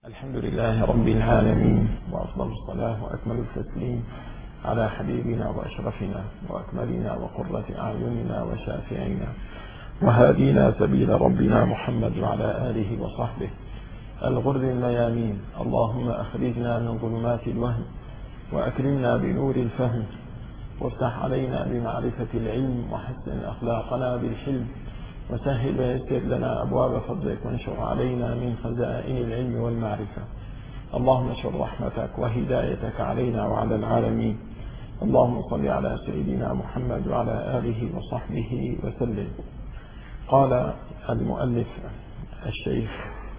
الحمد لله رب العالمين، وأفضل الصلاة وأكمل التسليم على حبيبنا وأشرفنا وأكملنا وقرة أعيننا وشافعنا وهادينا سبيل ربنا محمد وعلى آله وصحبه الغر الميامين. اللهم أخرجنا من ظلمات الوهم وأكرمنا بنور الفهم، وافتح علينا بمعرفة العلم، وحسن أخلاقنا بالحلم، وسهل ويسر لنا أبواب فضلك، وانشر علينا من خزائن العلم والمعرفة. اللهم انشر رحمتك وهدايتك علينا وعلى العالمين. اللهم صل على سيدنا محمد وعلى آله وصحبه وسلم. قال المؤلف الشيخ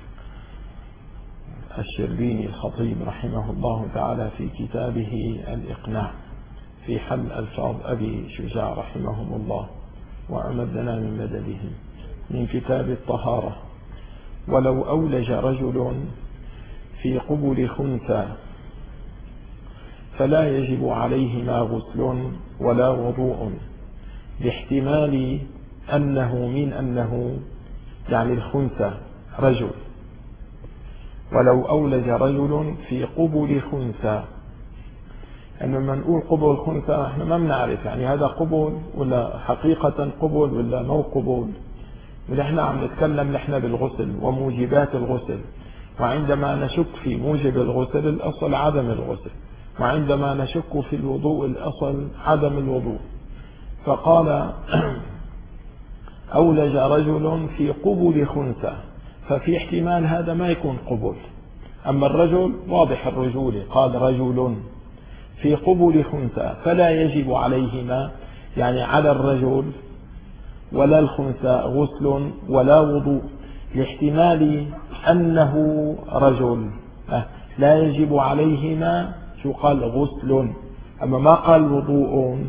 الشربيني الخطيب رحمه الله تعالى في كتابه الإقناع في حل ألفاظ أبي شجاع رحمهم الله وأمدنا من مدده، من كتاب الطهارة: ولو أولج رجل في قبل خنثى فلا يجب عليهما غسل ولا وضوء، لاحتمال أنه يعني الخنثى رجل. ولو أولج رجل في قبل خنثى، لما نقول قبل خنثى احنا ما بنعرف يعني هذا قبل ولا حقيقة قبل ولا مو قبل، ونحن عم نتكلم نحن بالغسل وموجبات الغسل، وعندما نشك في موجب الغسل الأصل عدم الغسل، وعندما نشك في الوضوء الأصل عدم الوضوء. فقال أولج رجل في قبل خنثى، ففي احتمال هذا ما يكون قبل، أما الرجل واضح الرجولة، قال رجل في قبل خنثى فلا يجب عليهما يعني على الرجل ولا الخنثى غسل ولا وضوء، لاحتمال أنه رجل. لا يجب عليهما شو قال؟ غسل، أما ما قال وضوء،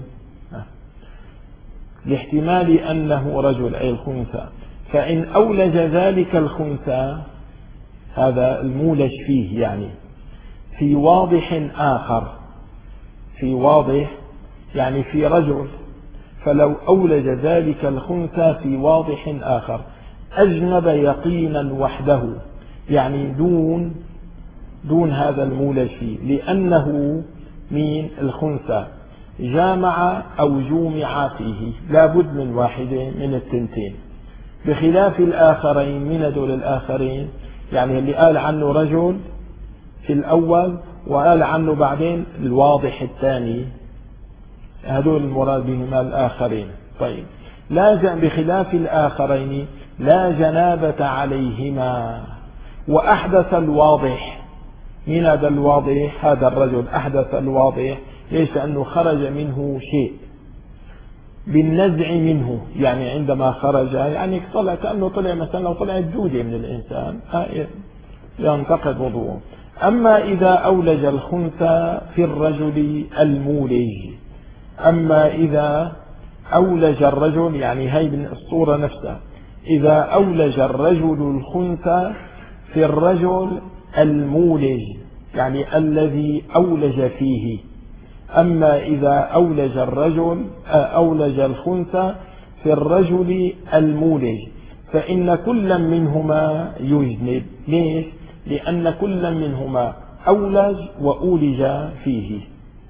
لاحتمال أنه رجل أي الخنثى. فإن أولج ذلك الخنثى، هذا المولج فيه يعني في واضح آخر، في واضح يعني في رجل، فلو أولج ذلك الخنثى في واضح آخر أجنب يقينا وحده، يعني دون هذا المولج فيه، لأنه من الخنثى جامع أو جومع فيه، لا بد من واحدة من التنتين، بخلاف الآخرين. من هذول الآخرين يعني اللي قال عنه رجل في الأول وقال عنه بعدين الواضح الثاني، هذول المراد بهما الآخرين. طيب، لا بخلاف الآخرين لا جنابة عليهما، وأحدث الواضح. من هذا الواضح؟ هذا الرجل أحدث الواضح. ليس أنه خرج منه شيء بالنزع منه، يعني عندما خرج يعني طلع كأنه طلع مثلا لو طلعت دودة من الإنسان ينتقد وضوءه. أما إذا أولج الخنثى في الرجل المولج، أما إذا أولج الرجل يعني هي من الصورة نفسها، إذا أولج الرجل الخنثى في الرجل المولج يعني الذي أولج فيه. أما إذا أولج الرجل أولج الخنثى في الرجل المولج فإن كل منهما يجنب. ليش؟ لأن كل منهما أولج وأولج فيه.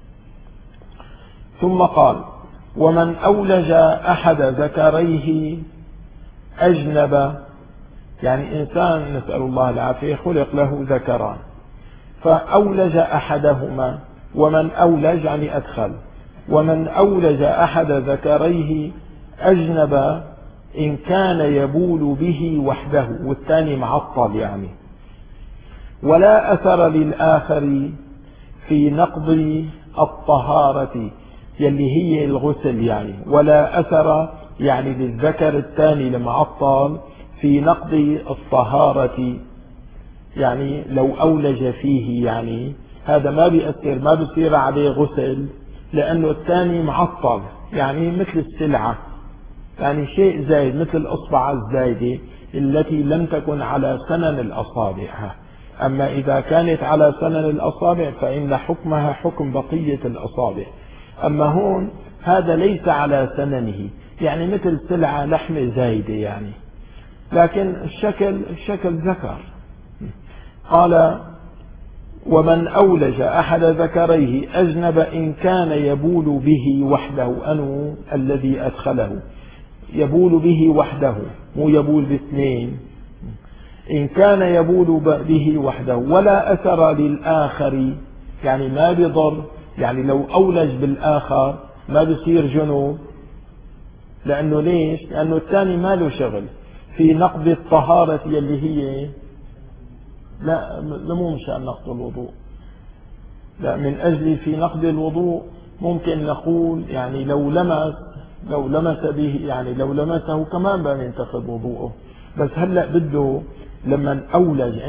ثم قال: ومن أولج أحد ذكريه أجنب، يعني إنسان نسأل الله العافية خلق له ذكران فأولج أحدهما، ومن أولج يعني أدخل، ومن أولج أحد ذكريه أجنب إن كان يبول به وحده والثاني معطل يعني، ولا أثر للآخر في نقض الطهارة يلي هي الغسل يعني، ولا أثر يعني للذكر الثاني المعطل في نقض الطهارة، يعني لو أولج فيه يعني هذا ما بيأثر، ما بيصير عليه غسل، لأنه الثاني معطل يعني مثل السلعة، يعني شيء زايد مثل الأصبع الزايدة التي لم تكن على سنن الأصابع. أما إذا كانت على سنن الأصابع فإن حكمها حكم بقية الأصابع. أما هون هذا ليس على سننه، يعني مثل سلعة لحمة زايدة يعني، لكن الشكل ذكر. قال ومن أولج أحد ذكريه أجنب إن كان يبول به وحده، أنو الذي أدخله يبول به وحده مو يبول باثنين، إن كان يبول به وحده ولا أثر للآخر، يعني ما بضر، يعني لو أولج بالآخر ما بصير جنوب، لأنه ليش؟ لأنه الثاني ما له شغل في نقض الطهارة اللي هي لا مو مشان نقض الوضوء، لا من أجل في نقض الوضوء ممكن نقول يعني لو لمس به، يعني لو لمسه كمان بان ينتقض وضوءه، بس هلأ بده لما أولج،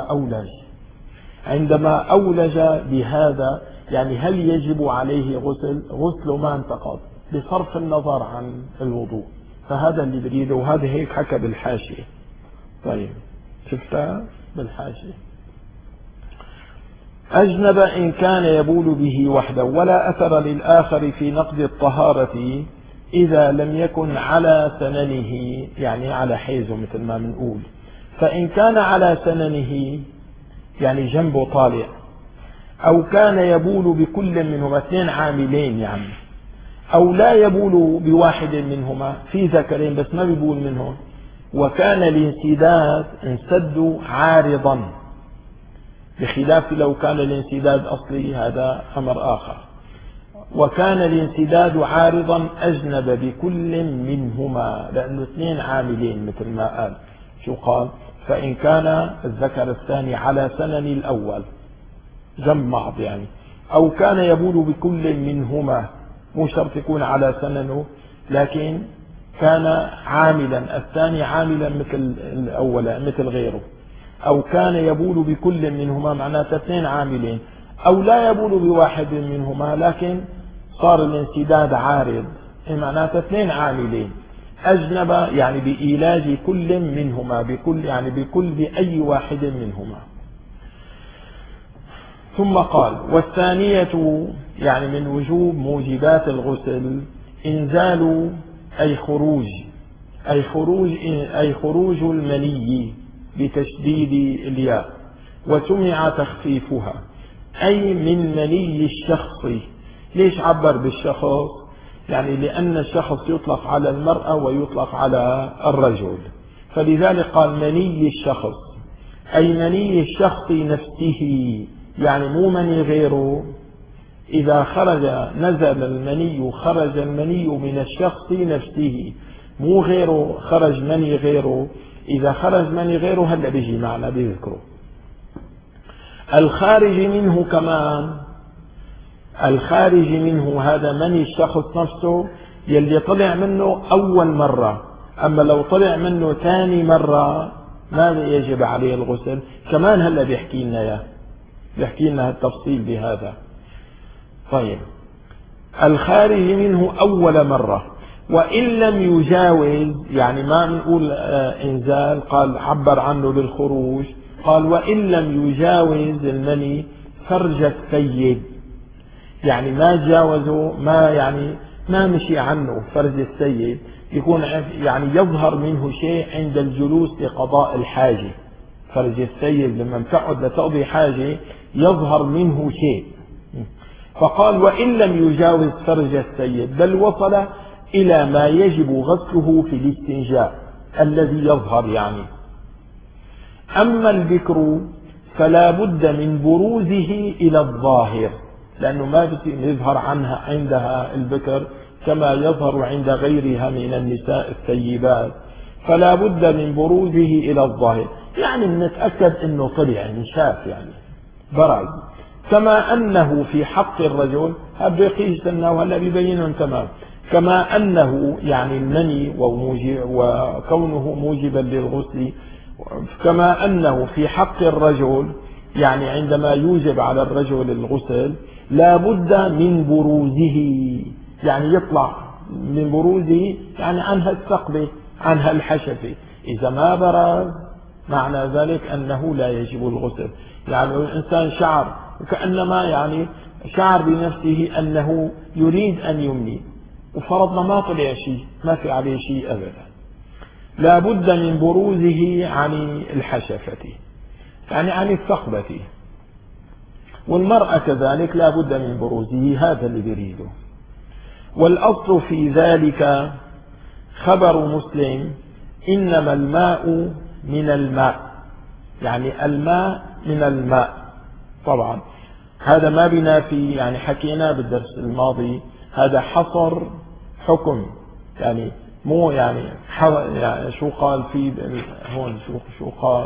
عندما أولج بهذا يعني هل يجب عليه غسله ما انتقض بصرف النظر عن الوضوء، فهذا اللي بريده، وهذا هيك حكى بالحاشية. طيب شفتها بالحاشية، أجنب إن كان يبول به وحده ولا أثر للآخر في نقض الطهارة إذا لم يكن على سننه، يعني على حيزه مثل ما بنقول، فإن كان على سننه يعني جنبه طالع، أو كان يبول بكل منهما، اثنين عاملين يعني، أو لا يبول بواحد منهما، في ذكرين بس ما بيبول منهم، وكان الانسداد انسد عارضا، بخلاف لو كان الانسداد أصلي هذا أمر آخر، وكان الانسداد عارضا أجنب بكل منهما، لأنه اثنين عاملين مثل ما قال. شو قال؟ فإن كان الذكر الثاني على سنن الأول جنب بعض يعني، أو كان يبول بكل منهما، مو شرط يكون على سننه، لكن كان عاملا، الثاني عاملا مثل الأول مثل غيره، أو كان يبول بكل منهما معناته اثنين عاملين، أو لا يبول بواحد منهما لكن صار الانسداد عارض معناته اثنين عاملين، أجنب يعني بإيلاج كل منهما، بكل يعني بأي واحد منهما. ثم قال والثانية يعني من وجوب موجبات الغسل إنزال أي خروج المني بتشديد الياء، وسمع تخفيفها، أي من مني الشخص. ليش عبر بالشخص؟ يعني لأن الشخص يطلق على المرأة ويطلق على الرجل، فلذلك قال مني الشخص، أي مني الشخص نفسه، يعني مو مني غيره. إذا نزل المني خرج المني من الشخص نفسه، مو غيره خرج مني غيره. إذا خرج مني غيره هلا بيجي معنا بيذكره. الخارج منه كمان، الخارج منه هذا مني الشخص نفسه يلي طلع منه أول مرة، أما لو طلع منه ثاني مرة ماذا يجب عليه الغسل؟ كمان هلا بيحكي لنا التفصيل بهذا. طيب الخارج منه أول مرة، وإن لم يجاوز، يعني ما نقول إنزال، قال عبر عنه بالخروج، قال وإن لم يجاوز المني فرج السيد، يعني ما جاوزه، ما مشي عنه فرج السيد، يكون يعني يظهر منه شيء عند الجلوس لقضاء الحاجة. فرج السيد لما تقعد لتقضي حاجة يظهر منه شيء، فقال وإن لم يجاوز فرج السيد بل وصل إلى ما يجب غسله في الاستنجاء الذي يظهر يعني. أما البكر فلا بد من بروزه إلى الظاهر، لأنه ما يظهر عندها البكر كما يظهر عند غيرها من النساء الثيبات، فلا بد من بروزه إلى الظاهر، يعني نتأكد أنه طلع انشاف يعني برز. كما أنه في حق الرجل، هذا يقيس أنه هلا بيبينهم تمام، كما أنه يعني المني وكونه موجبا للغسل، كما أنه في حق الرجل يعني عندما يوجب على الرجل الغسل لا بد من بروزه، يعني يطلع من بروزه يعني عنها الثقبة عنها الحشفة، إذا ما برز معنى ذلك أنه لا يجب الغسل. يعني الإنسان شعر وكأنما يعني شعر بنفسه أنه يريد أن يمني، وفرضنا ما طلع شيء، ما في عليه شيء أبدا، لا بد من بروزه عن الحشفة. يعني عن الثقبة. والمرأة كذلك لا بد من بروزه، هذا اللي بيريده. والأصل في ذلك خبر مسلم إنما الماء من الماء، يعني الماء من الماء. طبعا هذا ما بينافي، يعني حكينا بالدرس الماضي هذا حصر حكم، يعني مو يعني شو قال في هون، شو قال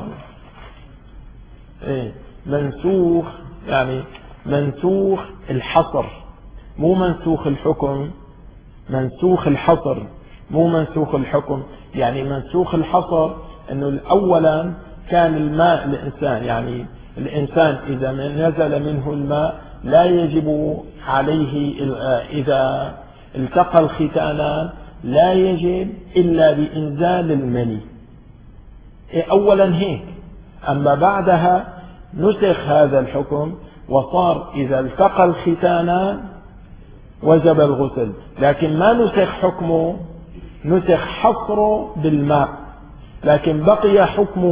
ايه منسوخ، يعني منسوخ الحصر مو منسوخ الحكم، منسوخ الحصر مو منسوخ الحكم. يعني منسوخ الحصر انه اولا كان الماء الانسان، يعني الانسان اذا نزل منه الماء لا يجب عليه اذا التقى الختانان لا يجب الا بانزال المني، اولا هيك. اما بعدها نسخ هذا الحكم وصار اذا التقى الختانان وجب الغسل، لكن ما نسخ حكمه، نسخ حصره بالماء، لكن بقي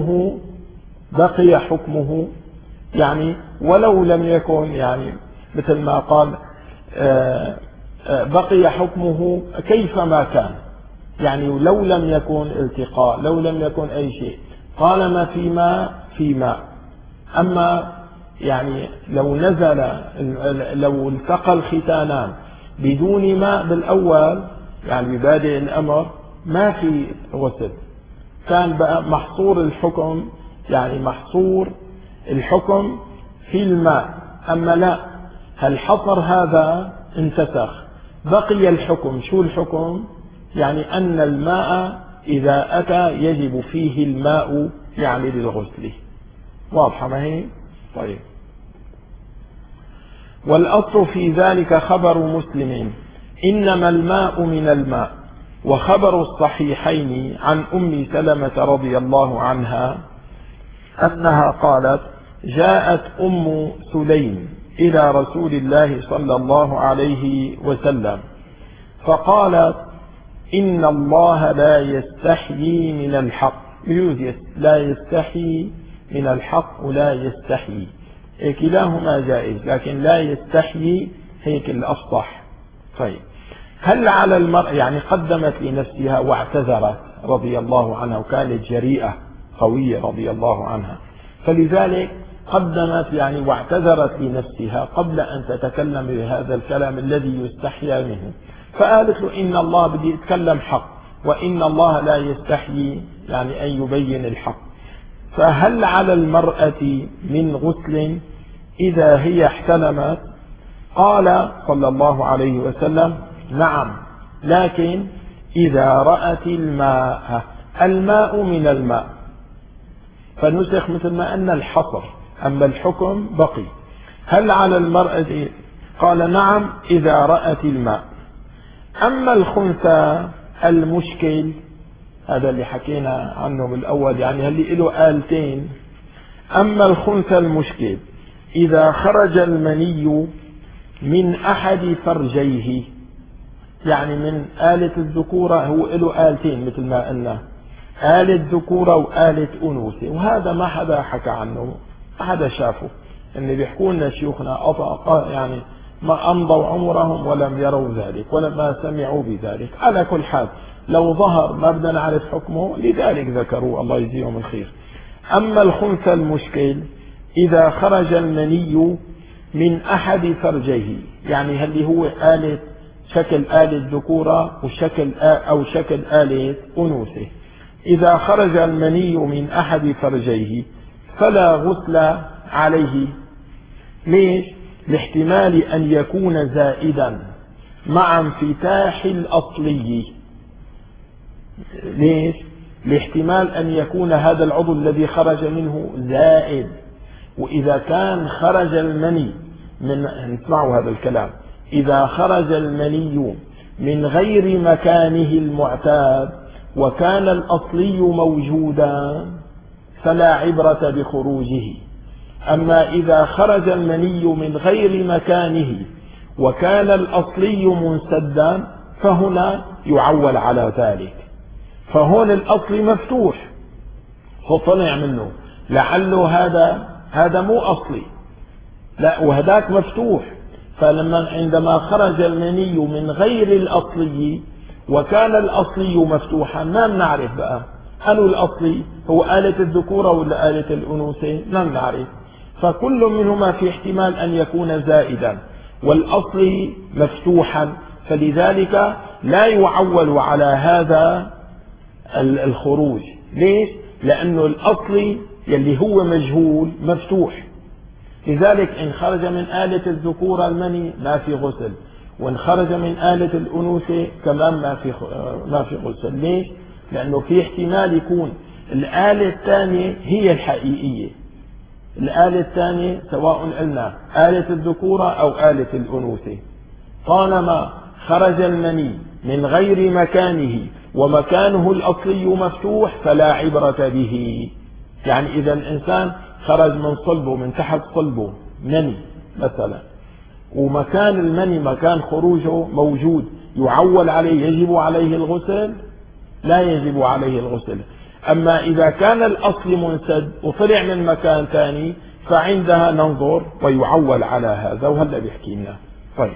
حكمه يعني ولو لم يكن، يعني مثل ما قال بقي حكمه كيفما كان، يعني لو لم يكن التقاء، لو لم يكن أي شيء، طالما في ماء. أما يعني لو لو التقى الختانان بدون ماء بالأول، يعني ببادئ الأمر ما في غسل، كان بقى محصور الحكم، يعني محصور الحكم في الماء. أما لا، هالحصر هذا انتسخ، بقي الحكم. شو الحكم؟ يعني أن الماء إذا أتى يجب فيه الماء يعني للغسل. واضحة ما هي؟ طيب. والأصل في ذلك خبر مسلم إنما الماء من الماء. وخبر الصحيحين عن أم سلمة رضي الله عنها أنها قالت: جاءت أم سليم إلى رسول الله صلى الله عليه وسلم فقالت: إن الله لا يستحيي من الحق. لا يستحيي من الحق ولا يستحيي، كلاهما جائز، لكن لا يستحيي هيك الأفصح. طيب، هل على المرء، يعني قدمت لنفسها واعتذرت رضي الله عنها، وكانت جريئة قوية رضي الله عنها، فلذلك قدمت يعني واعتذرت لنفسها قبل أن تتكلم بهذا الكلام الذي يستحيا منه. فقالت له: إن الله بدي يتكلم حق، وإن الله لا يستحيي يعني أن يبين الحق. فهل على المرأة من غسل إذا هي احتلمت؟ قال صلى الله عليه وسلم: نعم، لكن إذا رأت الماء من الماء، فنسخ مثل ما أن الحصر، أما الحكم بقي. هل على المرأة؟ قال: نعم، إذا رأت الماء. أما الخنثى المشكل، هذا اللي حكينا عنه بالأول، يعني اللي له آلتين. أما الخنثى المشكل إذا خرج المني من أحد فرجيه، يعني من آلة الذكورة، هو له آلتين مثل ما قلنا، آلة ذكورة وآلة أنوثة، وهذا ما حدا حكى عنه، ما حدا شافه. اللي بيحكوا لنا شيوخنا يعني ما أمضوا عمرهم ولم يروا ذلك ولما سمعوا بذلك. على كل حال لو ظهر ما بدنا نعرف حكمه، لذلك ذكروا، الله يجزيهم الخير. أما الخنثى المشكل إذا خرج المني من أحد فرجيه، يعني اللي هو شكل آلة ذكورة أو شكل آلة أنوثة، إذا خرج المني من أحد فرجيه فلا غسل عليه. ليش؟ لاحتمال أن يكون زائدا مع انفتاح الأصلي. ليش؟ لاحتمال أن يكون هذا العضو الذي خرج منه زائد، وإذا كان خرج المني نسمعوا هذا الكلام، إذا خرج المني من غير مكانه المعتاد وكان الأصلي موجودا فلا عبرة بخروجه. أما إذا خرج المني من غير مكانه وكان الأصلي منسدا فهنا يعول على ذلك. فهون الأصل مفتوح فطلع منه، لعله هذا مو أصلي، لا وهذاك مفتوح. فلما عندما خرج المني من غير الأصلي وكان الأصلي مفتوحا ما بنعرف بقى أنه الأصلي هو آلة الذكورة ولا آلة الأنوثة، ما بنعرف. فكل منهما في احتمال أن يكون زائدا والأصلي مفتوحا، فلذلك لا يعول على هذا الخروج. ليش؟ لأنه الأصلي يلي هو مجهول مفتوح. لذلك إن خرج من آلة الذكورة المني ما في غسل، وإن خرج من آلة الأنوثة كمان ما في غسل. ليش؟ لأنه في احتمال يكون الآلة الثانية هي الحقيقية، الآلة الثانية سواء قلنا آلة الذكورة أو آلة الأنوثة، طالما خرج المني من غير مكانه ومكانه الأصلي مفتوح فلا عبرة به. يعني إذا الإنسان خرج من صلبه، من تحت صلبه مني مثلا، ومكان المني مكان خروجه موجود، يعول عليه، يجب عليه الغسل؟ لا يجب عليه الغسل. أما إذا كان الأصل منسد وطلع من مكان ثاني فعندها ننظر ويعول على هذا، وهلا بيحكي لنا. طيب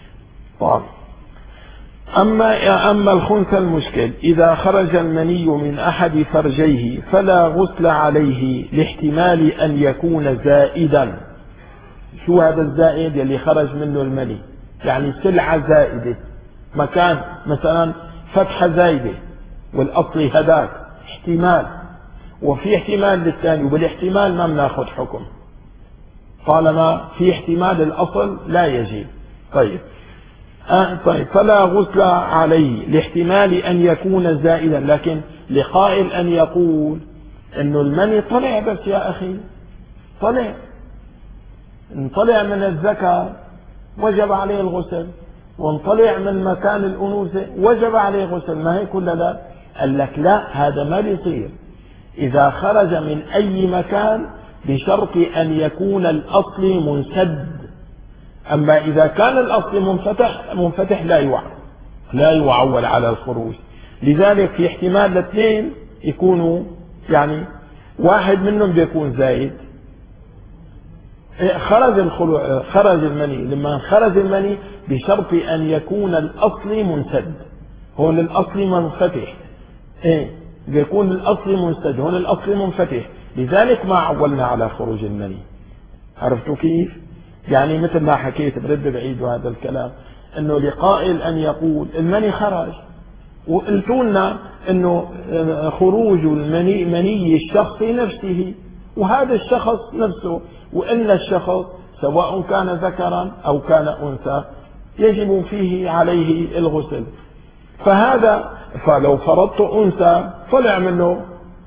أما الخنثى المشكل إذا خرج المني من أحد فرجيه فلا غسل عليه لاحتمال أن يكون زائدا. شو هذا الزائد يلي خرج منه المني؟ يعني سلعة زائدة، مكان مثلا فتحة زايدة والأصل هداك، احتمال، وفي احتمال للثاني، وبالاحتمال ما بناخذ حكم طالما في احتمال الأصل لا يجب. طيب فلا غسل عليه لاحتمال أن يكون زائدا. لكن لقائل أن يقول إنه المني طلع بس يا أخي، طلع من الذكر وجب عليه الغسل، وانطلع من مكان الأنوثة وجب عليه غسل، ما هي كلها لا؟ قال لك لا، هذا ما بيصير إذا خرج من أي مكان بشرط أن يكون الأصل منسد. أما إذا كان الأصل منفتح لا يعول على الخروج. لذلك في احتمال الاثنين يكونوا، يعني واحد منهم بيكون زايد. خرج المني، لما خرج المني بشرط أن يكون الأصل منسد، هون الأصل منفتح، بيكون الأصل منسد، هون الأصل منفتح، لذلك ما عولنا على خروج المني. عرفتوا كيف؟ يعني مثل ما حكيت، برد بعيد هذا الكلام، انه لقائل ان يقول المني خرج وقلتوا لنا انه خروج المني مني الشخص نفسه، وهذا الشخص نفسه، وان الشخص سواء كان ذكرا او كان انثى يجب فيه عليه الغسل. فلو فرضت انثى طلع منه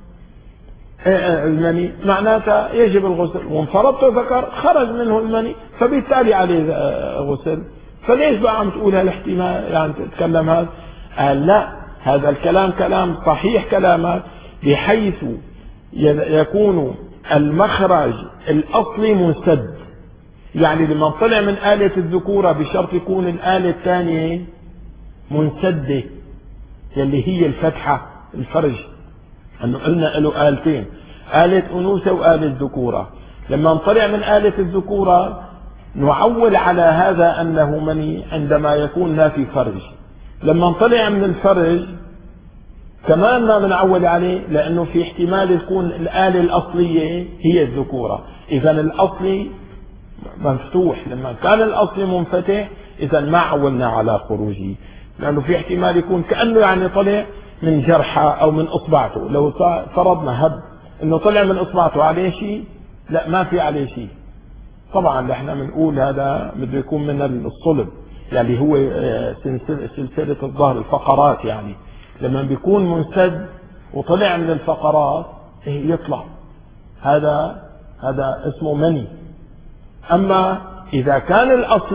المني معناتها يجب الغسل، وان فرضت ذكر خرج منه المني فبالتالي عليه غسل. فليش بقى عم تقول هالاحتمال، يعني تتكلم هذا؟ قال لا، هذا الكلام كلام صحيح كلامك، بحيث يكون المخرج الأصلي منسد. يعني لما طلع من آلة الذكورة بشرط يكون الآلة الثانية منسدة يلي هي الفتحة الفرج، أنه قلنا له آلتين، آلة أنوثة وآلة ذكورة. لما طلع من آلة الذكورة نعول على هذا أنه مني عندما يكون ما في فرج. لما طلع من الفرج كمان ما بنعول عليه، لأنه في احتمال تكون الآلة الأصلية هي الذكورة. إذا الأصلي مفتوح، لما كان الأصل منفتح إذا ما عولنا على خروجه، لأنه في احتمال يكون كأنه يعني طلع من جرحة أو من إصبعته. لو فرضنا هب إنه طلع من إصبعته عليه شيء، لا ما في عليه شيء. طبعا احنا بنقول هذا بده يكون من الصلب، يعني هو سلسلة الظهر، الفقرات، يعني لما بيكون منسد وطلع من الفقرات يطلع، هذا اسمه مني. أما إذا كان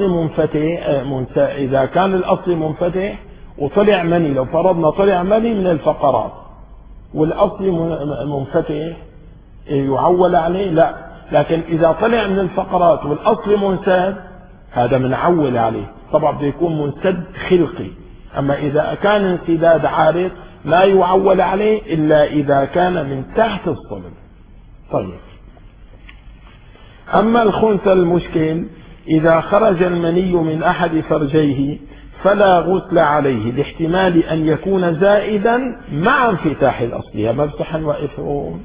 الأصل منفتح وطلع مني، لو فرضنا طلع مني من الفقرات والأصل منفتح يعول عليه؟ لا. لكن إذا طلع من الفقرات والأصل منسد هذا منعول عليه، طبعا بده يكون منسد خلقي. أما إذا كان انسداد عارض لا يعول عليه إلا إذا كان من تحت الصلب، طيب، أما الخنثى المشكل إذا خرج المني من أحد فرجيه فلا غسل عليه لاحتمال أن يكون زائدا مع انفتاح الأصل. مفتحا وإفهام.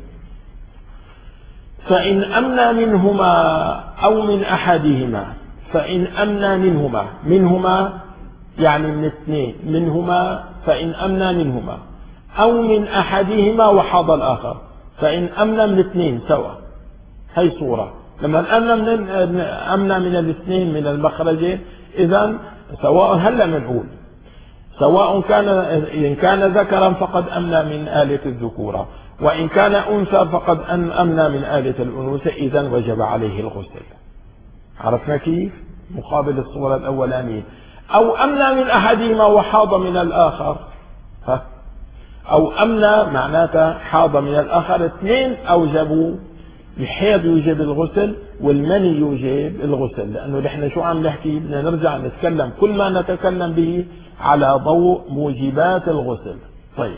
فإن أمنى منهما أو من أحدهما، فإن أمنى منهما يعني من اثنين، منهما فإن أمنى منهما أو من أحدهما وحاض الآخر، فإن أمنى من اثنين سوا، هي صورة. لما أمنى من الاثنين من المخرجين، إذن سواء هلا بنقول سواء كان إن كان ذكرا فقد أمنى من آلة الذكورة، وإن كان أنثى فقد أمنى من آلة الأنوثة، إذن وجب عليه الغسل. عرفنا كيف؟ مقابل الصورة الأولانية. أو أمنى من أحدهما وحاض من الآخر، أو أمنى معناتها حاض من الآخر، اثنين أوجبوا. الحيض يوجب الغسل والمني يوجب الغسل، لأنه نحن شو عم نحكي؟ بدنا نرجع نتكلم كل ما نتكلم به على ضوء موجبات الغسل. طيب،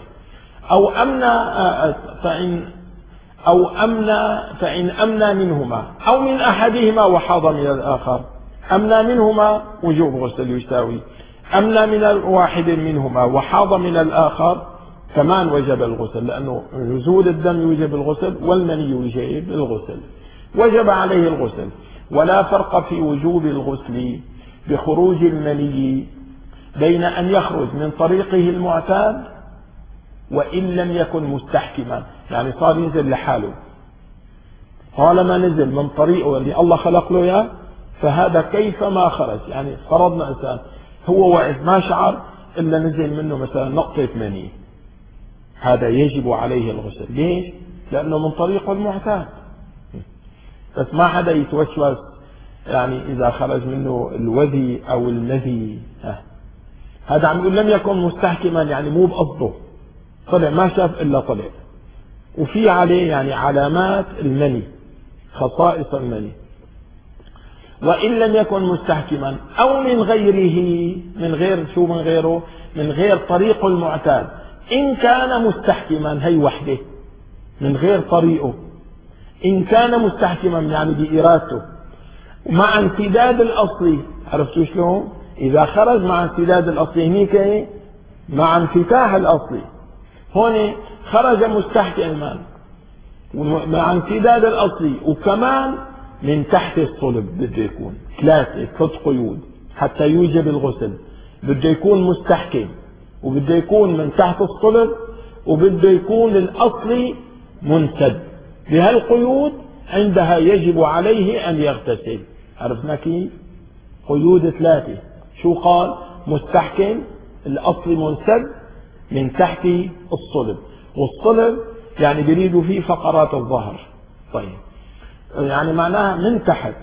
فإن أمنى منهما أو من أحدهما وحاض من الآخر. أمنى منهما وجوب غسل يساوي، أمنى من واحد منهما وحاض من الآخر كمان وجب الغسل، لأنه نزول الدم يوجب الغسل والمني يوجب الغسل، وجب عليه الغسل. ولا فرق في وجوب الغسل بخروج المني بين أن يخرج من طريقه المعتاد وإن لم يكن مستحكما، يعني صار ينزل لحاله، طالما نزل من طريقه اللي الله خلق له اياه فهذا كيفما خرج. يعني فرضنا إنسان هو واقف ما شعر إلا نزل منه مثلا نقطة مني، هذا يجب عليه الغسل. ليش؟ لأنه من طريقه المعتاد. بس ما حدا يتوسوس، يعني إذا خرج منه الوذي أو المذي، هذا عم يقول لم يكن مستحكما، يعني مو بقصده، طلع ما شاف إلا طلع، وفي عليه يعني علامات المني، خصائص المني. وإن لم يكن مستحكما أو من غيره، من غير شو؟ من غيره، من غير طريقه المعتاد. إن كان مستحكما، هي وحده من غير طريقه، إن كان مستحكما يعني بإرادته مع انسداد الأصلي. عرفتوا شلون؟ إذا خرج مع انسداد الأصلي، هنيك مع انفتاح الأصلي، هون خرج مستحكما مع انسداد الأصلي، وكمان من تحت الصلب بده يكون 3 قيود حتى يوجب الغسل. بده يكون مستحكم، وبده يكون من تحت الصلب، وبده يكون الأصلي منسد. بهالقيود عندها يجب عليه أن يغتسل. عرفنا كيف؟ قيود 3. شو قال؟ مستحكم، الأصل منسد، من تحت الصلب، والصلب يعني بيريدوا فيه فقرات الظهر. طيب، يعني معناها من تحت،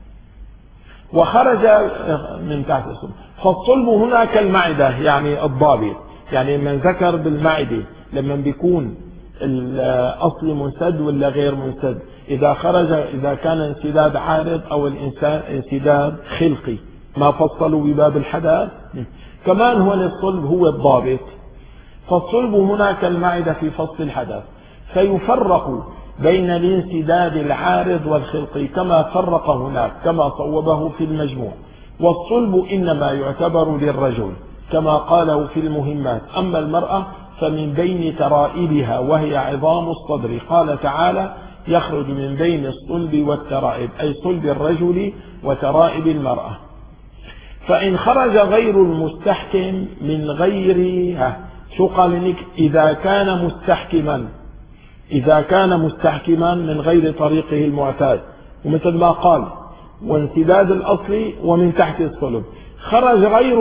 وخرج من تحت الصلب. فالصلب هنا كالمعدة، يعني الضابط، يعني من ذكر بالمعدة لما بيكون الأصل منسد ولا غير منسد. إذا خرج، إذا كان انسداد عارض أو الإنسان انسداد خلقي، ما فصلوا بباب الحدث. كمان هو الصلب هو الضابط. فالصلب هنا كالمعدة في فصل الحدث، فيفرق بين الانسداد العارض والخلقي كما فرق هناك، كما صوبه في المجموع. والصلب إنما يعتبر للرجل كما قاله في المهمات، أما المرأة فمن بين ترائبها وهي عظام الصدر. قال تعالى: يخرج من بين الصلب والترائب، أي صلب الرجل وترائب المرأة. فإن خرج غير المستحكم من غيرها، شو قال لك؟ إذا كان مستحكما من غير طريقه المعتاد، ومثل ما قال وانسداد الأصل ومن تحت الصلب. خرج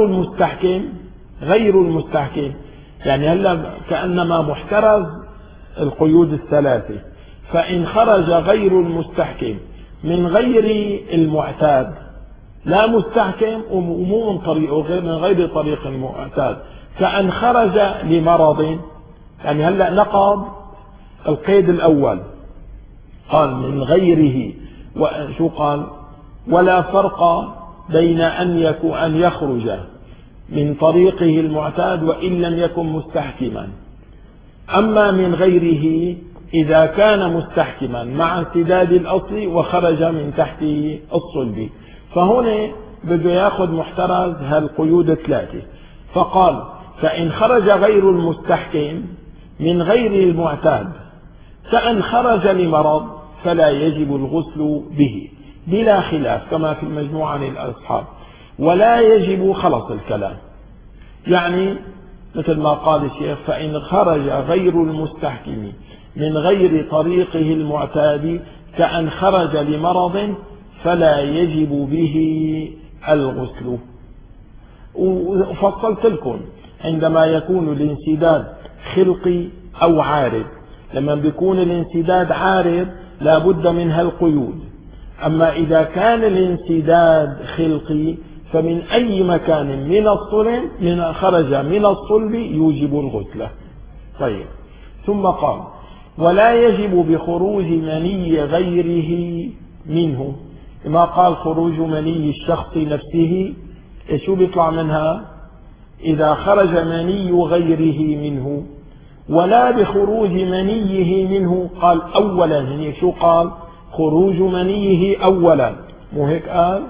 غير المستحكم يعني هلا كأنما محترز القيود 3. فإن خرج غير المستحكم من غير المعتاد، لا مستحكم ومو من طريقه، غير من غير طريق المعتاد، كأن خرج لمرض، يعني هلا نقض القيد الأول، قال من غيره. وشو قال؟ ولا فرق بين أن يخرج من طريقه المعتاد وإن لم يكن مستحكما. أما من غيره إذا كان مستحكما مع انسداد الأصل وخرج من تحت الصلب. فهنا بده ياخذ محترز هالقيود الثلاثة، فقال فإن خرج غير المستحكم من غير المعتاد كأن خرج لمرض فلا يجب الغسل به بلا خلاف كما في المجموعة عن الأصحاب، ولا يجب خلص الكلام. يعني مثل ما قال الشيخ فإن خرج غير المستحكم من غير طريقه المعتاد كأن خرج لمرض فلا يجب به الغسل. وفصلت لكم عندما يكون الانسداد خلقي أو عارض. لما بيكون الانسداد عارض لا بد من هالقيود، أما إذا كان الانسداد خلقي فمن أي مكان من الصلب من خرج من الصلب يوجب الغسل. طيب، ثم قال ولا يجب بخروج مني غيره منه. ما قال خروج مني الشخص نفسه شو بيطلع منها؟ إذا خرج مني غيره منه، ولا بخروج منيه منه. قال أولا، يعني شو قال؟ خروج منيه أولا، مو هيك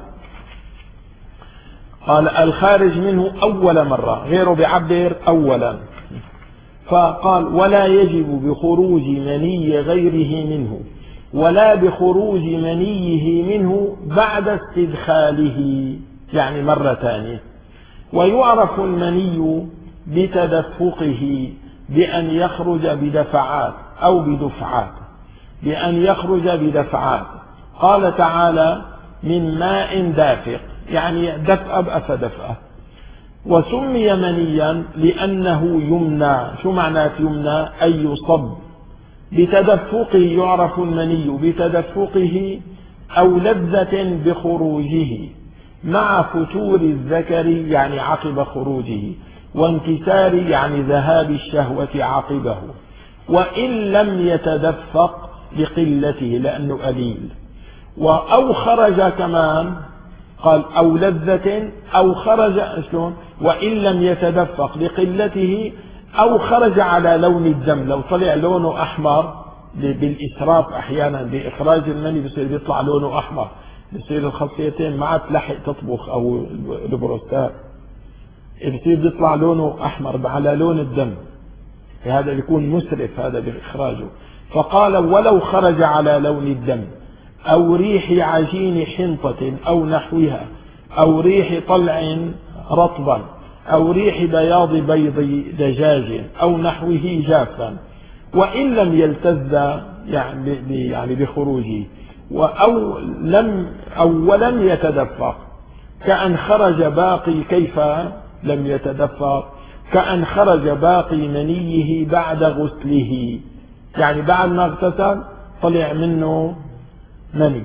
قال الخارج منه أول مرة، غيره بعبر أولا. فقال ولا يجب بخروج مني غيره منه ولا بخروج منيه منه بعد استدخاله، يعني مرة ثانية. ويعرف المني بتدفقه بأن يخرج بدفعات أو بدفعات، بأن يخرج بدفعات. قال تعالى من ماء دافق، يعني دفأ بأس دفأ. وسمي منيا لأنه يمنى. شو معنى يمنى؟ أي يصب. بتدفقه يعرف المني بتدفقه أو لذة بخروجه مع فتور الذكر، يعني عقب خروجه، وانكسار يعني ذهاب الشهوة عقبه، وإن لم يتدفق لقلته لأنه قليل. أو خرج كمان، قال أو لذة، أو خرج شلون؟ وإن لم يتدفق لقلته، أو خرج على لون الدم. لو طلع لونه أحمر بالإسراف أحيانا بإخراج المني بصير بيطلع لونه أحمر، بصير الخصيتين ما عاد تلحق تطبخ أو البروستات، بصير بيطلع لونه أحمر على لون الدم، هذا بيكون مسرف هذا بإخراجه. فقال ولو خرج على لون الدم أو ريح عجين حنطة أو نحوها أو ريح طلع رطبا أو ريح بياض بيض دجاج أو نحوه جافا، وإن لم يلتذ يعني بخروجه، ولم يتدفق كأن خرج باقي. كيف لم يتدفق؟ كأن خرج باقي منيه بعد غسله، يعني بعد ما اغتسل طلع منه مني.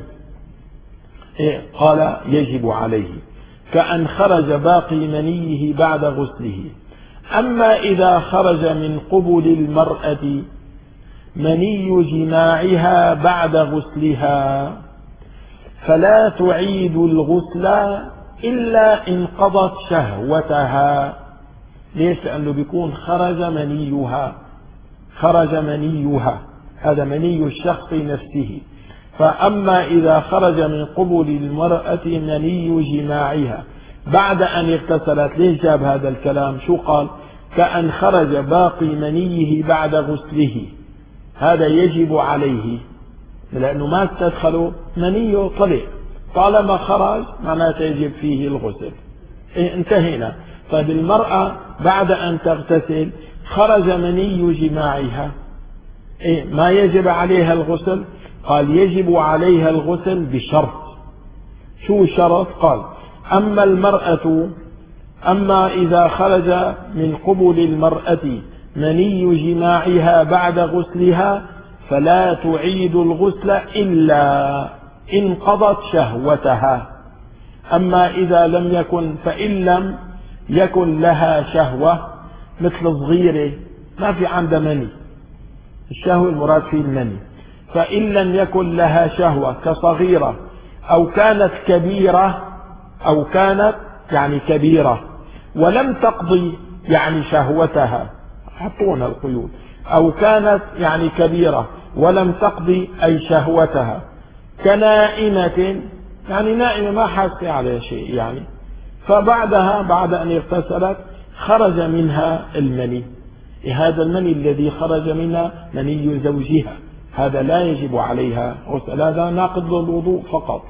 قال يجب عليه كأن خرج باقي منيه بعد غسله. أما إذا خرج من قبل المرأة مني جماعها بعد غسلها فلا تعيد الغسل إلا إن قضت شهوتها. ليش؟ لأنه بيكون خرج منيها، هذا مني الشخص نفسه. فأما إذا خرج من قبل المرأة مني جماعها بعد أن اغتسلت، ليش جاب هذا الكلام؟ شو قال؟ كأن خرج باقي منيه بعد غسله، هذا يجب عليه لأنه ما استدخلوا منيه طلع، طالما خرج معناته يجب فيه الغسل. انتهينا. طيب المرأة بعد أن تغتسل خرج مني جماعها، ما يجب عليها الغسل؟ قال يجب عليها الغسل بشرط. شو شرط؟ قال أما إذا خرج من قبل المرأة مني جماعها بعد غسلها فلا تعيد الغسل إلا إن قضت شهوتها. أما إذا لم يكن، فإن لم يكن لها شهوة، مثل صغيرة ما في عندها مني، الشهوة المراد فيه المني، فإن لم يكن لها شهوة كصغيرة أو كانت كبيرة ولم تقضي يعني شهوتها، حطونا القيود، أو كانت يعني كبيرة ولم تقضي أي شهوتها كنائمة، يعني نائمة ما حاسة على شيء يعني، فبعدها بعد أن اغتسلت خرج منها المني. هذا المني الذي خرج منها مني زوجها، هذا لا يجب عليها غسل، هذا ناقض للوضوء فقط،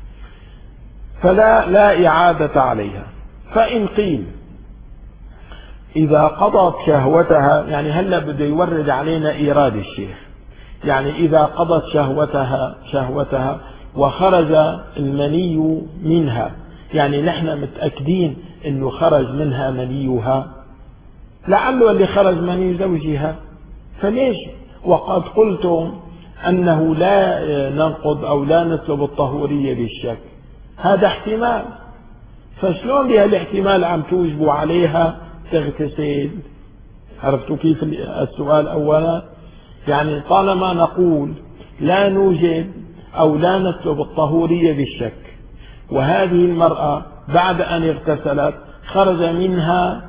فلا إعادة عليها. فإن قيل إذا قضت شهوتها، يعني هلا بده يورد علينا إيراد الشيخ، يعني إذا قضت شهوتها وخرج المني منها، يعني نحن متأكدين أنه خرج منها منيها، لعله اللي خرج مني زوجها، فليش وقد قلتم أنه لا ننقض أو لا نسلب الطهورية بالشك، هذا احتمال، فشلون بهالاحتمال عم توجبوا عليها تغتسل؟ عرفتوا كيف السؤال أولا؟ يعني طالما نقول لا نوجد أو لا نسلب الطهورية بالشك، وهذه المرأة بعد أن اغتسلت خرج منها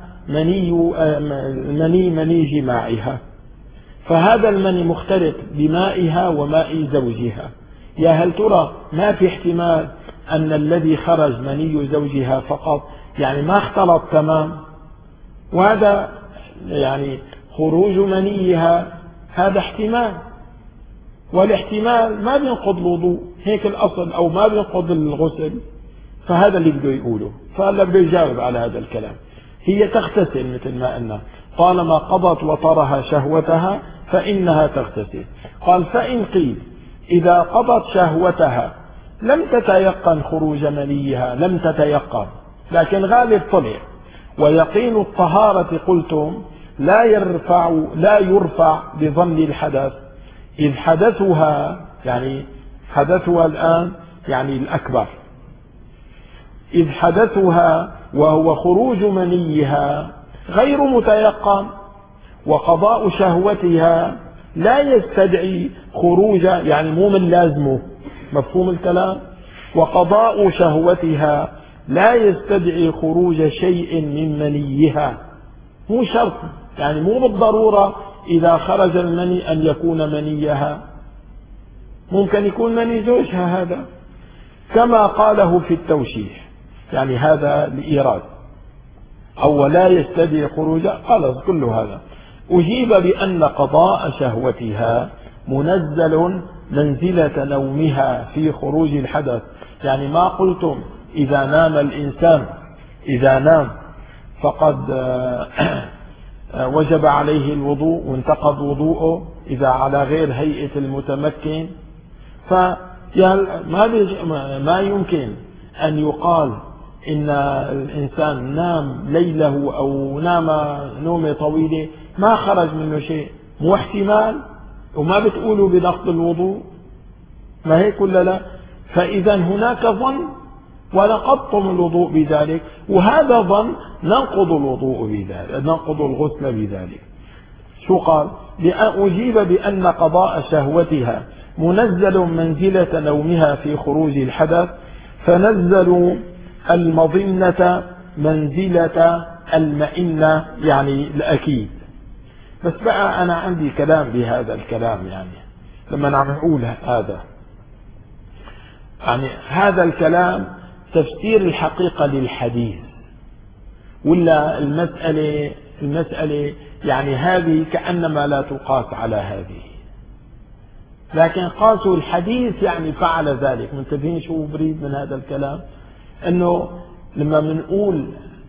مني جماعها، فهذا المني مختلط بمائها وماء زوجها، يا هل ترى ما في احتمال أن الذي خرج مني زوجها فقط، يعني ما اختلط تمام، وهذا يعني خروج منيها هذا احتمال، والاحتمال ما بينقض الوضوء، هيك الأصل، أو ما بينقض الغسل، فهذا اللي بده يقوله. فهلا بده يجاوب على هذا الكلام. هي تغتسل مثل ما قلنا، طالما قضت وطرها شهوتها فإنها تغتسل. قال فإن قيل إذا قضت شهوتها لم تتيقن خروج منيها، لم تتيقن لكن غالب طلع، ويقين الطهارة قلتم لا يرفع بظن الحدث، إذ حدثها يعني حدثها الآن يعني الأكبر، إذ حدثها وهو خروج منيها غير متيقن، وقضاء شهوتها لا يستدعي خروج، يعني مو من لازمه، مفهوم الكلام؟ وقضاء شهوتها لا يستدعي خروج شيء من منيها، مو شرط، يعني مو بالضرورة إذا خرج المني أن يكون منيها، ممكن يكون مني زوجها، هذا كما قاله في التوشيح، يعني هذا الإيراد، أو لا يستدعي خروجها، خلص كل هذا. أجيب بأن قضاء شهوتها منزل منزلة نومها في خروج الحدث، يعني ما قلتم إذا نام الإنسان، إذا نام فقد وجب عليه الوضوء وانتقض وضوءه إذا على غير هيئة المتمكن، ما يمكن أن يقال إن الإنسان نام ليله أو نام نومة طويلة ما خرج منه شيء، مو احتمال، وما بتقولوا بنقض الوضوء، ما هيك ولا لا؟ فإذا هناك ظن ونقضتم الوضوء بذلك، وهذا ظن ننقض الوضوء بذلك، ننقض الغسل بذلك. شو قال؟ أجيب بأن قضاء شهوتها منزل منزلة نومها في خروج الحدث، فنزلوا المظنة منزلة المئنة، يعني الأكيد. بس بقى أنا عندي كلام بهذا الكلام، يعني لما عم نقول هذا، يعني هذا الكلام تفسير الحقيقة للحديث، ولا المسألة يعني هذه كأنما لا تقاس على هذه، لكن قاسوا الحديث يعني فعل ذلك. منتبهين شو بريد من هذا الكلام؟ انه لما بنقول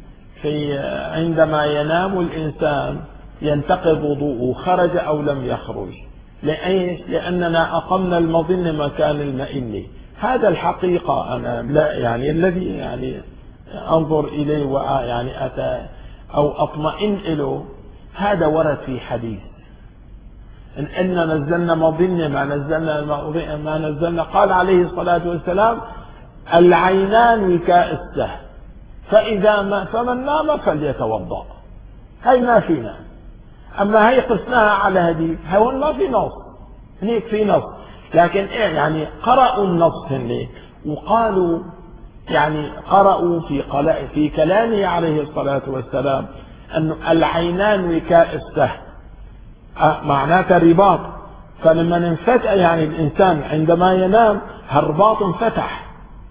عندما ينام الإنسان ينتقض وضوءه خرج أو لم يخرج، لأيش؟ لأننا أقمنا المظنة مكان المئنة. هذا الحقيقة أنا لا يعني الذي يعني أنظر إليه ويعني أتى أو أطمئن له، هذا ورد في حديث إن نزلنا مظنة ما نزلنا قال عليه الصلاة والسلام العينان وكاء السهم، فمن نام فليتوضأ. هي ما فينا، أما هي قسناها على هذه، هون ما في نص، هيك في نص، لكن يعني قرأوا النص هني وقالوا، يعني قرأوا في كلامه عليه الصلاة والسلام أن العينان وكاء السهم، معناته رباط، فلما انفتح يعني الإنسان عندما ينام هالرباط انفتح.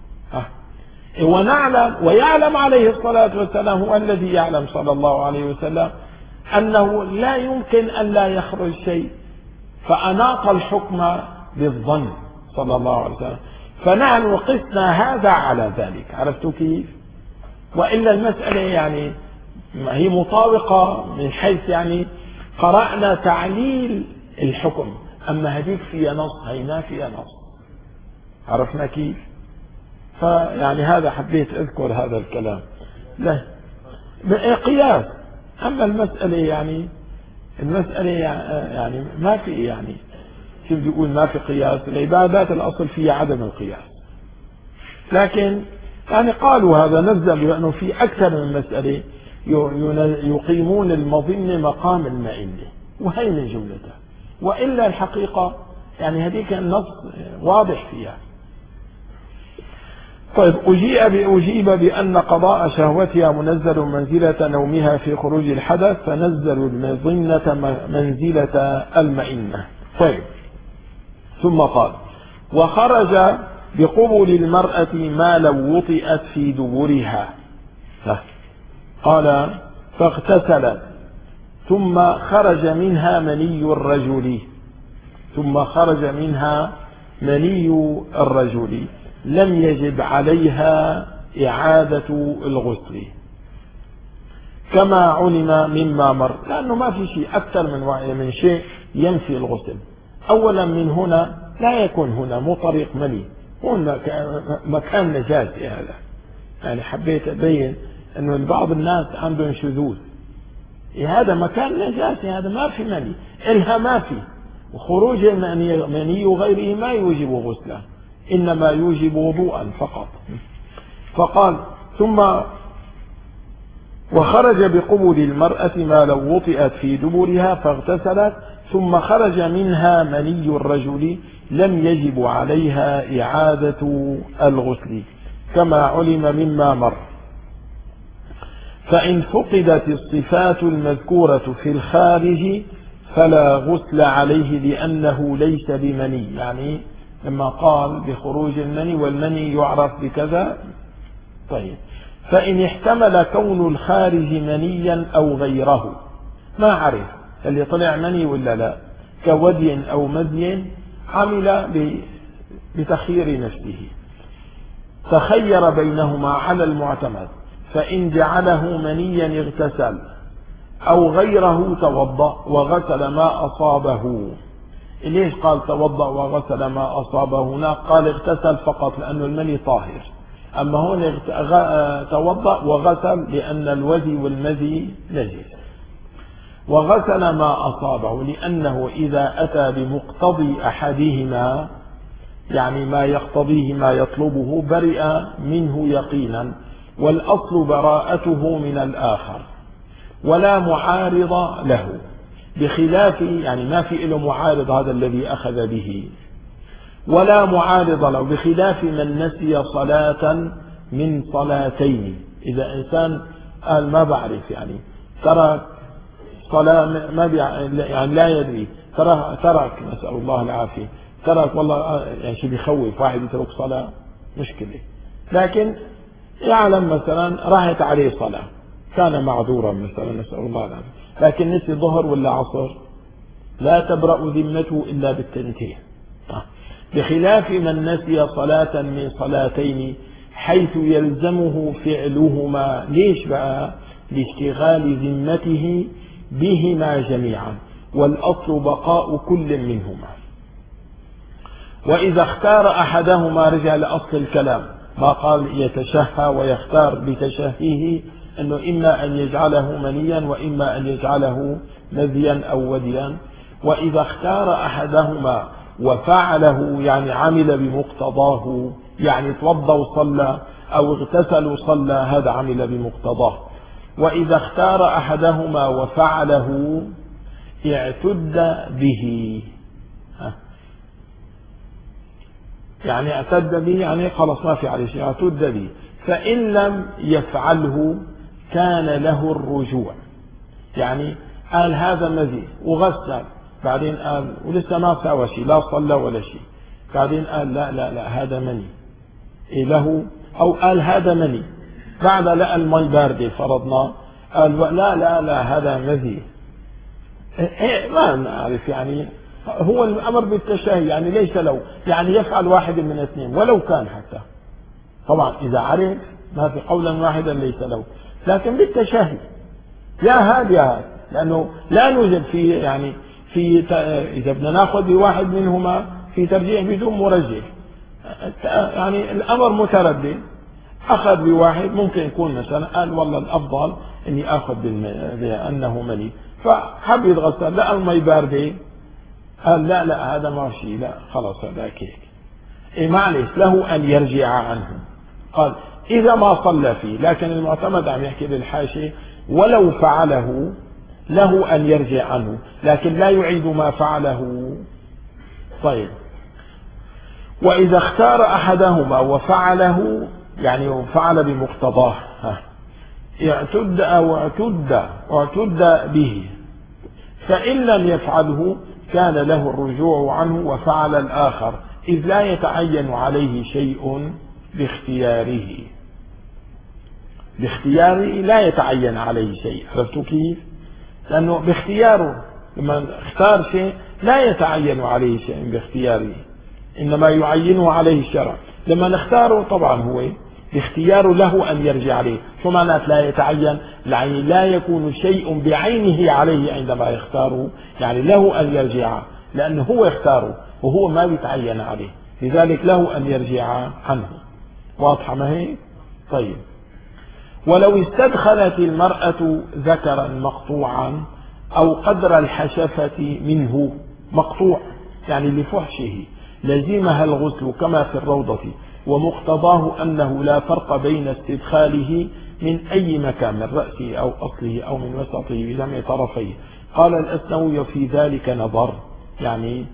ونعلم ويعلم عليه الصلاة والسلام، هو الذي يعلم صلى الله عليه وسلم أنه لا يمكن أن لا يخرج شيء، فأناط الحكم بالظن صلى الله عليه وسلم. فنحن قسنا هذا على ذلك. عرفتوا كيف؟ وإلا المسألة يعني هي مطابقة من حيث يعني قرأنا تعليل الحكم، أما هذيك فيها نص، هي ما فيها نص. عرفنا كيف؟ فيعني هذا حبيت أذكر هذا الكلام. لا قياس. أما المسألة يعني المسألة يعني ما في يعني كيف بدي أقول ما في قياس. العبادات الأصل فيها عدم القياس، لكن يعني قالوا هذا نزل لأنه في أكثر من مسألة يقيمون المظنة مقام المئنة، وهي من جملتها. وإلا الحقيقة يعني هذيك النص واضح فيها. طيب أجيب بأن قضاء شهوتها منزل منزلة نومها في خروج الحدث، فنزل المظنة منزلة المئنة. طيب ثم قال: وخرج بقبل المرأة ما لو وطئت في دبرها. قال: فاغتسلت ثم خرج منها مني الرجل، لم يجب عليها إعادة الغسل كما علم مما مر، لأنه ما في شيء أكثر من شيء ينفي الغسل. أولا من هنا لا يكون هنا مو طريق مني، هون مكان نجاسي. هذا يعني حبيت أبين أنه بعض الناس عندهم شذوذ. هذا مكان نجاسي، هذا ما في مني، إلها ما في. وخروج مني غيره ما يوجب غسله، إنما يوجب وضوءا فقط. فقال: ثم وخرج بقبل المرأة ما لو وطئت في دبرها فاغتسلت ثم خرج منها مني الرجل لم يجب عليها إعادة الغسل كما علم مما مر. فإن فقدت الصفات المذكورة في الخارج فلا غسل عليه لأنه ليس بمني. يعني لما قال بخروج المني، والمني يعرف بكذا. طيب فإن احتمل كون الخارج منيا أو غيره، ما عرف اللي طلع مني ولا لا، كودي أو مذي، عمل بتخيير نفسه، تخير بينهما على المعتمد. فإن جعله منيا اغتسل، أو غيره توضأ وغسل ما أصابه. ليش قال توضأ وغسل ما أصابه؟ هنا قال اغتسل فقط لأنه المني طاهر، أما هون توضأ وغسل لأن الوذي والمذي نجس، وغسل ما أصابه لأنه إذا أتى بمقتضي أحدهما، يعني ما يقتضيه ما يطلبه، برئ منه يقينا، والأصل براءته من الآخر ولا معارض له، بخلاف يعني ما في له معارض هذا الذي أخذ به، ولا معارض له، بخلاف من نسي صلاة من صلاتين. إذا إنسان قال ما بعرف، يعني ترك صلاة ما يعني لا يدري، ترك نسأل الله العافية، ترك والله يعني شيء بيخوف واحد يترك صلاة مشكلة، لكن يعلم مثلا راحت عليه صلاة، كان معذورا مثلا نسأل الله العافية، لكن نسي ظهر ولا عصر، لا تبرأ ذمته إلا بالتنتين. بخلاف من نسي صلاة من صلاتين حيث يلزمه فعلهما. ليش بقى؟ لاشتغال ذمته بهما جميعا، والأصل بقاء كل منهما. وإذا اختار أحدهما، رجع لأصل الكلام، ما قال يتشهى ويختار بتشهيه، أنه إما أن يجعله منيا وإما أن يجعله مذيا أو وديا. وإذا اختار أحدهما وفعله، يعني عمل بمقتضاه، يعني توضى وصلى أو اغتسل وصلى، هذا عمل بمقتضاه. وإذا اختار أحدهما وفعله اعتد به، يعني اعتد به يعني خلص ما في عليه شيء، اعتد به. فإن لم يفعله كان له الرجوع، يعني قال هذا مذي وغسل بعدين قال ولسه ما سوى شيء، لا صلى ولا شيء، بعدين قال لا لا لا هذا مني إيه له، أو قال هذا مني، بعد لقى المي باردة فرضنا قال لا لا لا هذا مذي. ما نعرف يعني، هو الأمر بالتشهي يعني ليس له، يعني يفعل واحد من اثنين ولو كان حتى، طبعا إذا عرف ما في قولا واحدا ليس له، لكن بالتشهي يا هذا يا هذا، لأنه لا نوجد في يعني إذا بدنا ناخذ بواحد منهما في ترجيح بدون مرجح، يعني الأمر متردد، أخذ بواحد ممكن يكون مثلا قال والله الأفضل إني آخذ بأنه مني، فحب يتغسل لقى المي باردة قال لا لا هذا ما شيء، لا خلاص هذا هيك إيه معلش له أن يرجع عنه. قال إذا ما صلى فيه، لكن المعتمد عم يحكي للحاشية ولو فعله له أن يرجع عنه، لكن لا يعيد ما فعله. طيب وإذا اختار أحدهما وفعله يعني فعل بمقتضاه اعتد أو اعتد به، فإن لم يفعله كان له الرجوع عنه وفعل الآخر، إذ لا يتعين عليه شيء باختياره. باختياره لا يتعين عليه شيء، عرفتوا كيف؟ لأنه باختياره لما اختار شيء لا يتعين عليه شيء باختياره، إنما يعينه عليه الشرع. لما نختاره طبعا هو باختياره له أن يرجع عليه. شو معنات لا يتعين؟ يعني لا يكون شيء بعينه عليه عندما يختاره، يعني له أن يرجع، لأنه هو يختاره وهو ما بيتعين عليه، لذلك له أن يرجع عنه. واضحة ما هي؟ طيب ولو استدخلت المرأة ذكرا مقطوعا أو قدر الحشفة منه مقطوع يعني لفحشه لزمها الغسل كما في الروضة، ومقتضاه أنه لا فرق بين استدخاله من أي مكان، من رأسه أو أصله أو من وسطه بجمع طرفيه. قال الأسنوي في ذلك نظر، يعني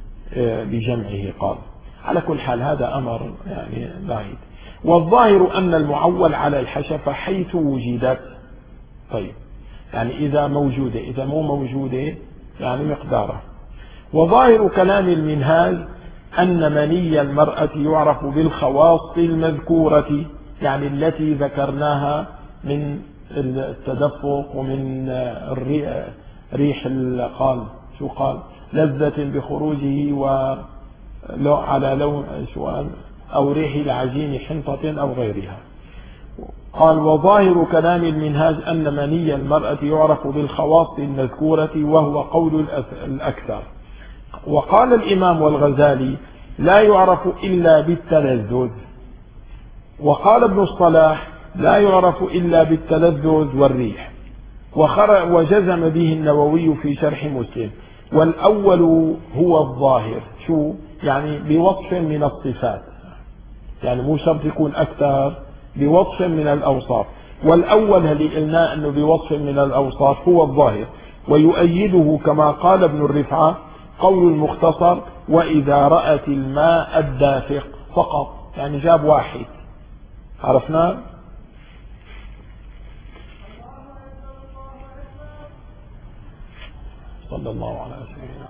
بجمعه. قال على كل حال هذا أمر يعني بعيد، والظاهر أن المعول على الحشفة حيث وجدت. طيب يعني إذا موجودة، إذا مو موجودة يعني مقداره. وظاهر كلام المنهاج أن مني المرأة يعرف بالخواص المذكورة، يعني التي ذكرناها من التدفق ومن ريح قال شو قال لذة بخروجه على لون أو ريح العجين حنطة أو غيرها. قال وظاهر كلام المنهاج أن مني المرأة يعرف بالخواص المذكورة، وهو قول الأكثر. وقال الإمام والغزالي لا يعرف إلا بالتلذذ، وقال ابن الصلاح لا يعرف إلا بالتلذذ والريح، وجزم به النووي في شرح مسلم. والأول هو الظاهر، شو يعني بوصف من الصفات، يعني مو شرط يكون أكثر، بوصف من الأوصاف. والأول اللي قلنا أنه بوصف من الأوصاف هو الظاهر، ويؤيده كما قال ابن الرفعة قول المختصر وإذا رأت الماء الدافق فقط، يعني جاب واحد عرفنا. صلى الله عليه وسلم.